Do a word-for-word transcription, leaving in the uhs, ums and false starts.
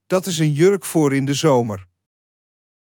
Dat is een jurk voor in de zomer.